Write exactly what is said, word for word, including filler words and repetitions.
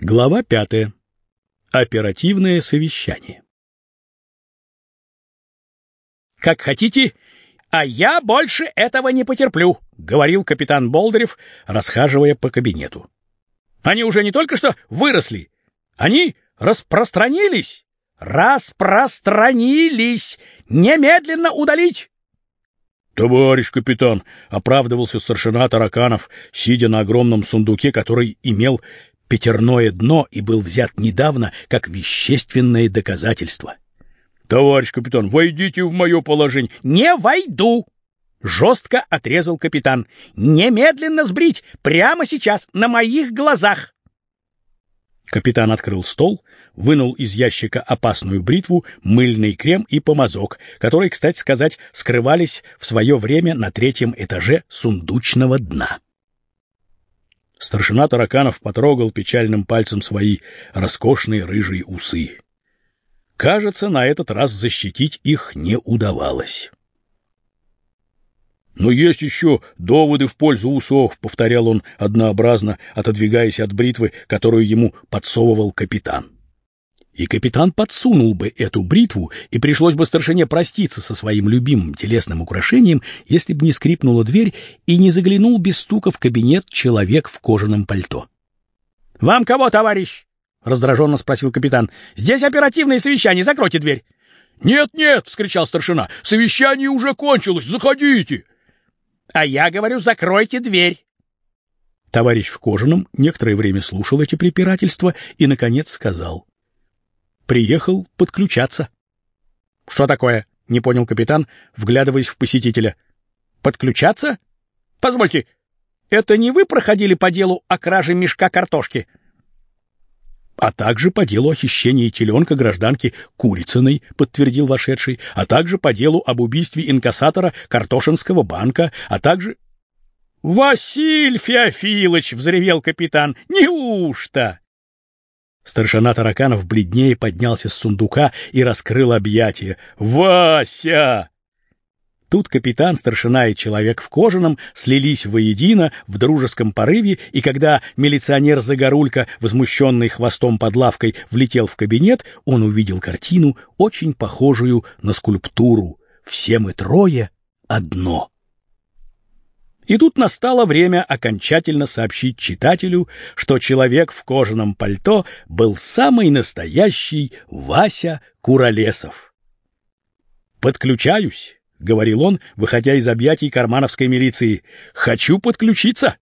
Глава пятая. Оперативное совещание. «Как хотите, а я больше этого не потерплю», — говорил капитан Болдырев, расхаживая по кабинету. «Они уже не только что выросли, они распространились. Распространились! Немедленно удалить!» «Товарищ капитан», — оправдывался старшина Тараканов, сидя на огромном сундуке, который имел пятерное дно и был взят недавно как вещественное доказательство. «Товарищ капитан, войдите в мое положение». «Не войду!» — жестко отрезал капитан. «Немедленно сбрить! Прямо сейчас, на моих глазах!» Капитан открыл стол, вынул из ящика опасную бритву, мыльный крем и помазок, которые, кстати сказать, скрывались в свое время на третьем этаже сундучного дна. Старшина Тараканов потрогал печальным пальцем свои роскошные рыжие усы. Кажется, на этот раз защитить их не удавалось. «Но есть еще доводы в пользу усов», — повторял он однообразно, отодвигаясь от бритвы, которую ему подсовывал капитан. И капитан подсунул бы эту бритву, и пришлось бы старшине проститься со своим любимым телесным украшением, если бы не скрипнула дверь и не заглянул без стука в кабинет человек в кожаном пальто. «Вам кого, товарищ?» — раздраженно спросил капитан. «Здесь оперативное совещание, закройте дверь». «Нет, нет!» — вскричал старшина. «Совещание уже кончилось, заходите!» «А я говорю, закройте дверь!» Товарищ в кожаном некоторое время слушал эти препирательства и, наконец, сказал: «Приехал подключаться». «Что такое?» — не понял капитан, вглядываясь в посетителя. «Подключаться? Позвольте, это не вы проходили по делу о краже мешка картошки?» «А также по делу о хищении теленка гражданки Курицыной», — подтвердил вошедший, «а также по делу об убийстве инкассатора Картошинского банка, а также...» «Василь Феофилыч!» — взревел капитан. «Неужто?» Старшина Тараканов бледнее поднялся с сундука и раскрыл объятия. «Вася!» Тут капитан, старшина и человек в кожаном слились воедино в дружеском порыве, и когда милиционер Загорулько, возмущенный хвостом под лавкой, влетел в кабинет, он увидел картину, очень похожую на скульптуру. Все мы трое — одно. И тут настало время окончательно сообщить читателю, что человек в кожаном пальто был самый настоящий Вася Куролесов. «Подключаюсь», — говорил он, выходя из объятий кармановской милиции. «Хочу подключиться».